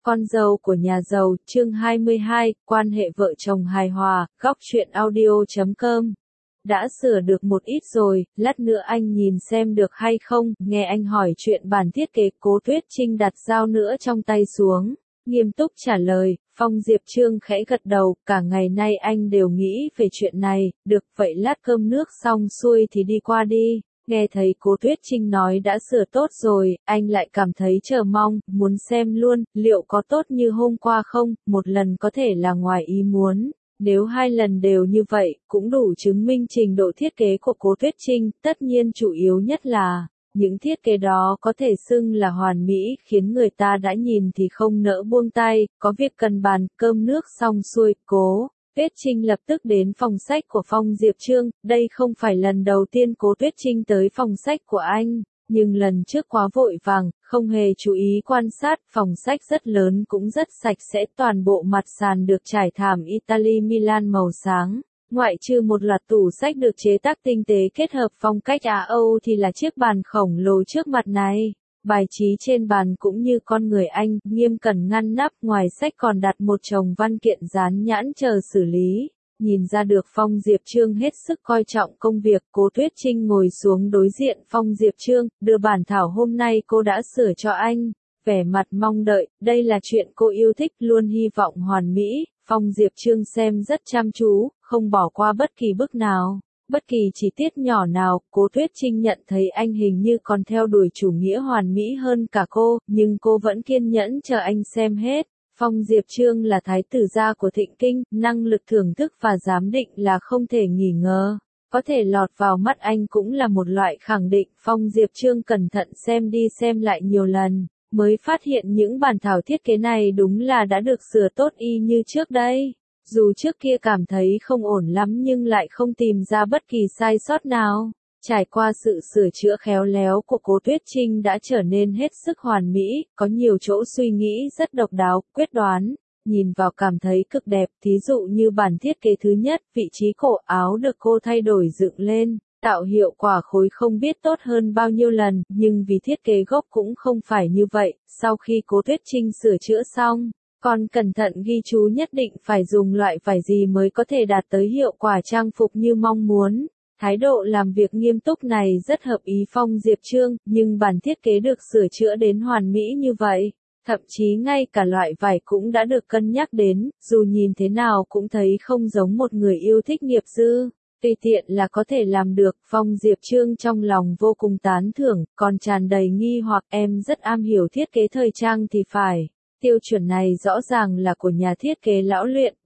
Con dâu của nhà giàu, chương 22, quan hệ vợ chồng hài hòa, góc truyện audio.com. Đã sửa được một ít rồi, lát nữa anh nhìn xem được hay không, nghe anh hỏi chuyện bản thiết kế. Cố Tuyết Trinh đặt dao nữa trong tay xuống, nghiêm túc trả lời. Phong Diệp Trương khẽ gật đầu, cả ngày nay anh đều nghĩ về chuyện này. Được, vậy lát cơm nước xong xuôi thì đi qua đi. Nghe thấy Cố Tuyết Trinh nói đã sửa tốt rồi, anh lại cảm thấy chờ mong, muốn xem luôn, liệu có tốt như hôm qua không. Một lần có thể là ngoài ý muốn, nếu hai lần đều như vậy, cũng đủ chứng minh trình độ thiết kế của Cố Tuyết Trinh. Tất nhiên chủ yếu nhất là, những thiết kế đó có thể xưng là hoàn mỹ, khiến người ta đã nhìn thì không nỡ buông tay. Có việc cần bàn, cơm nước xong xuôi, Cố Tuyết Trinh lập tức đến phòng sách của Phong Diệp Trương. Đây không phải lần đầu tiên Cố Tuyết Trinh tới phòng sách của anh, nhưng lần trước quá vội vàng, không hề chú ý quan sát. Phòng sách rất lớn cũng rất sạch sẽ, toàn bộ mặt sàn được trải thảm Italy Milan màu sáng. Ngoại trừ một loạt tủ sách được chế tác tinh tế kết hợp phong cách Á Âu thì là chiếc bàn khổng lồ trước mặt này. Bài trí trên bàn cũng như con người anh, nghiêm cẩn ngăn nắp. Ngoài sách còn đặt một chồng văn kiện dán nhãn chờ xử lý. Nhìn ra được Phong Diệp Trương hết sức coi trọng công việc. Cố Tuyết Trinh ngồi xuống đối diện Phong Diệp Trương, đưa bản thảo hôm nay cô đã sửa cho anh. Vẻ mặt mong đợi, đây là chuyện cô yêu thích, luôn hy vọng hoàn mỹ. Phong Diệp Trương xem rất chăm chú, không bỏ qua bất kỳ bước nào, bất kỳ chi tiết nhỏ nào. Cố Tuyết Trinh nhận thấy anh hình như còn theo đuổi chủ nghĩa hoàn mỹ hơn cả cô, nhưng cô vẫn kiên nhẫn chờ anh xem hết. Phong Diệp Trương là thái tử gia của Thịnh Kinh, năng lực thưởng thức và giám định là không thể nghi ngờ. Có thể lọt vào mắt anh cũng là một loại khẳng định. Phong Diệp Trương cẩn thận xem đi xem lại nhiều lần, mới phát hiện những bản thảo thiết kế này đúng là đã được sửa tốt y như trước đây. Dù trước kia cảm thấy không ổn lắm nhưng lại không tìm ra bất kỳ sai sót nào. Trải qua sự sửa chữa khéo léo của Cố Tuyết Trinh đã trở nên hết sức hoàn mỹ, có nhiều chỗ suy nghĩ rất độc đáo, quyết đoán. Nhìn vào cảm thấy cực đẹp, thí dụ như bản thiết kế thứ nhất, vị trí cổ áo được cô thay đổi dựng lên, tạo hiệu quả khối không biết tốt hơn bao nhiêu lần, nhưng vì thiết kế gốc cũng không phải như vậy. Sau khi Cố Tuyết Trinh sửa chữa xong, còn cẩn thận ghi chú nhất định phải dùng loại vải gì mới có thể đạt tới hiệu quả trang phục như mong muốn. Thái độ làm việc nghiêm túc này rất hợp ý Phong Diệp Trương, nhưng bản thiết kế được sửa chữa đến hoàn mỹ như vậy. Thậm chí ngay cả loại vải cũng đã được cân nhắc đến, dù nhìn thế nào cũng thấy không giống một người yêu thích nghiệp dư. Tùy tiện là có thể làm được. Phong Diệp Trương trong lòng vô cùng tán thưởng, còn tràn đầy nghi hoặc. Em rất am hiểu thiết kế thời trang thì phải. Tiêu chuẩn này rõ ràng là của nhà thiết kế lão luyện,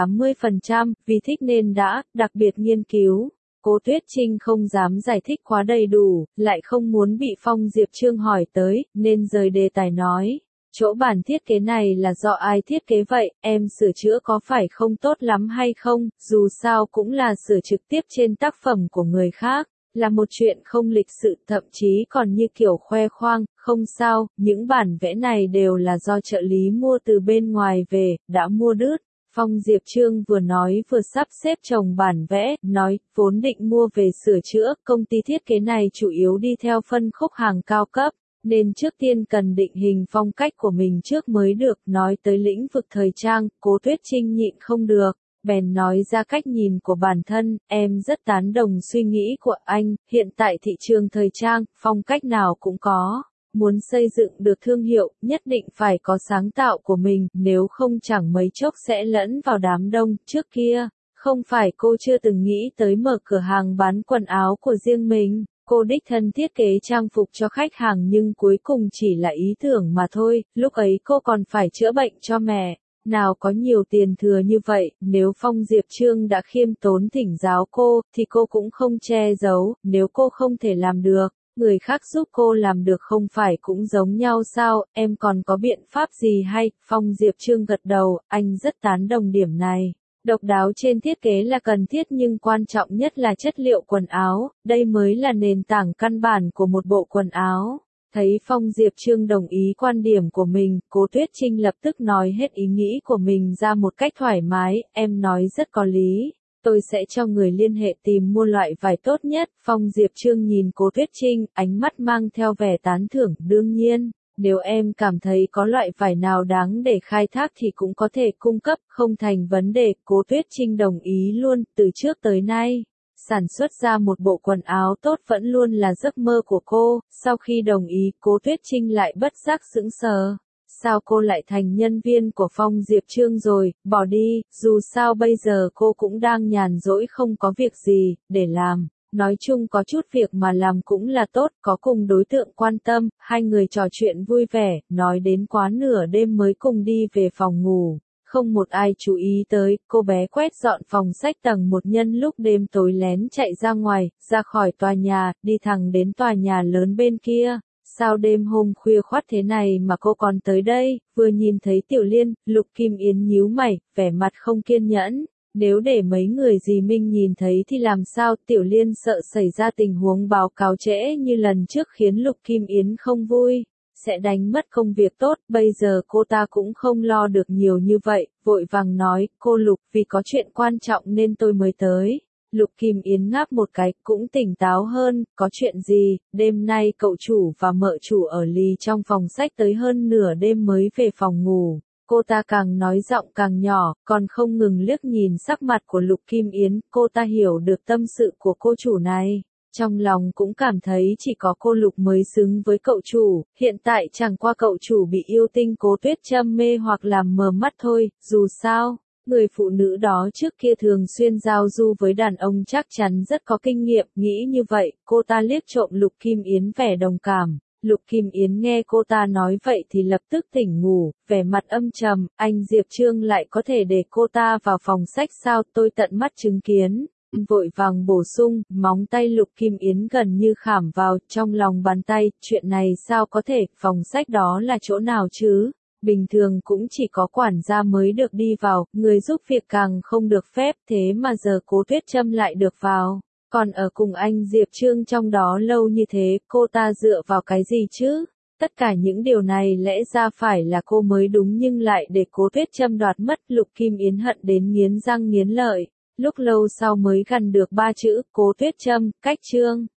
70-80%, vì thích nên đã, đặc biệt nghiên cứu. Cố Tuyết Trinh không dám giải thích quá đầy đủ, lại không muốn bị Phong Diệp Trương hỏi tới, nên rời đề tài nói. Chỗ bản thiết kế này là do ai thiết kế vậy, em sửa chữa có phải không tốt lắm hay không, dù sao cũng là sửa trực tiếp trên tác phẩm của người khác, là một chuyện không lịch sự, thậm chí còn như kiểu khoe khoang. Không sao, những bản vẽ này đều là do trợ lý mua từ bên ngoài về, đã mua đứt. Phong Diệp Trương vừa nói vừa sắp xếp chồng bản vẽ, nói, vốn định mua về sửa chữa, công ty thiết kế này chủ yếu đi theo phân khúc hàng cao cấp, nên trước tiên cần định hình phong cách của mình trước mới được. Nói tới lĩnh vực thời trang, Cố Tuyết Trinh nhịn không được, bèn nói ra cách nhìn của bản thân. Em rất tán đồng suy nghĩ của anh, hiện tại thị trường thời trang, phong cách nào cũng có. Muốn xây dựng được thương hiệu, nhất định phải có sáng tạo của mình, nếu không chẳng mấy chốc sẽ lẫn vào đám đông. Trước kia, không phải cô chưa từng nghĩ tới mở cửa hàng bán quần áo của riêng mình. Cô đích thân thiết kế trang phục cho khách hàng nhưng cuối cùng chỉ là ý tưởng mà thôi. Lúc ấy cô còn phải chữa bệnh cho mẹ, nào có nhiều tiền thừa như vậy. Nếu Phong Diệp Trương đã khiêm tốn thỉnh giáo cô, thì cô cũng không che giấu. Nếu cô không thể làm được, người khác giúp cô làm được không phải cũng giống nhau sao, em còn có biện pháp gì hay? Phong Diệp Trương gật đầu, anh rất tán đồng điểm này. Độc đáo trên thiết kế là cần thiết nhưng quan trọng nhất là chất liệu quần áo, đây mới là nền tảng căn bản của một bộ quần áo. Thấy Phong Diệp Trương đồng ý quan điểm của mình, Cố Tuyết Trinh lập tức nói hết ý nghĩ của mình ra một cách thoải mái. Em nói rất có lý. Tôi sẽ cho người liên hệ tìm mua loại vải tốt nhất. Phong Diệp Trương nhìn Cố Tuyết Trinh, ánh mắt mang theo vẻ tán thưởng. Đương nhiên, Nếu em cảm thấy có loại vải nào đáng để khai thác thì cũng có thể cung cấp, không thành vấn đề, Cố Tuyết Trinh đồng ý luôn, từ trước tới nay. Sản xuất ra một bộ quần áo tốt vẫn luôn là giấc mơ của cô, sau khi đồng ý Cố Tuyết Trinh lại bất giác sững sờ. Sao cô lại thành nhân viên của Phong Diệp Trương rồi, bỏ đi, dù sao bây giờ cô cũng đang nhàn rỗi không có việc gì, để làm. Nói chung có chút việc mà làm cũng là tốt, có cùng đối tượng quan tâm, hai người trò chuyện vui vẻ, nói đến quá nửa đêm mới cùng đi về phòng ngủ. Không một ai chú ý tới, cô bé quét dọn phòng sách tầng một nhân lúc đêm tối lén chạy ra ngoài, ra khỏi tòa nhà, đi thẳng đến tòa nhà lớn bên kia. Sao đêm hôm khuya khoắt thế này mà cô còn tới đây, vừa nhìn thấy Tiểu Liên, Lục Kim Yến nhíu mày, vẻ mặt không kiên nhẫn. Nếu để mấy người dì Minh nhìn thấy thì làm sao, Tiểu Liên sợ xảy ra tình huống báo cáo trễ như lần trước khiến Lục Kim Yến không vui, sẽ đánh mất công việc tốt, bây giờ cô ta cũng không lo được nhiều như vậy, vội vàng nói, cô Lục, vì có chuyện quan trọng nên tôi mới tới. Lục Kim Yến ngáp một cái, cũng tỉnh táo hơn, có chuyện gì, đêm nay cậu chủ và mợ chủ ở lì trong phòng sách tới hơn nửa đêm mới về phòng ngủ. Cô ta càng nói giọng càng nhỏ, còn không ngừng liếc nhìn sắc mặt của Lục Kim Yến, cô ta hiểu được tâm sự của cô chủ này. Trong lòng cũng cảm thấy chỉ có cô Lục mới xứng với cậu chủ, hiện tại chẳng qua cậu chủ bị yêu tinh Cố Tuyết Trâm mê hoặc làm mờ mắt thôi, dù sao. Người phụ nữ đó trước kia thường xuyên giao du với đàn ông chắc chắn rất có kinh nghiệm, nghĩ như vậy, cô ta liếc trộm Lục Kim Yến vẻ đồng cảm. Lục Kim Yến nghe cô ta nói vậy thì lập tức tỉnh ngủ, vẻ mặt âm trầm, anh Diệp Trương lại có thể để cô ta vào phòng sách sao, tôi tận mắt chứng kiến. Vội vàng bổ sung, móng tay Lục Kim Yến gần như khảm vào trong lòng bàn tay, chuyện này sao có thể, phòng sách đó là chỗ nào chứ? Bình thường cũng chỉ có quản gia mới được đi vào, người giúp việc càng không được phép, thế mà giờ Cố Tuyết Trâm lại được vào. Còn ở cùng anh Diệp Trương trong đó lâu như thế, cô ta dựa vào cái gì chứ? Tất cả những điều này lẽ ra phải là cô mới đúng nhưng lại để Cố Tuyết Trâm đoạt mất, Lục Kim Yến hận đến nghiến răng nghiến lợi. Lúc lâu sau mới gằn được ba chữ, Cố Tuyết Trâm, cách Trương.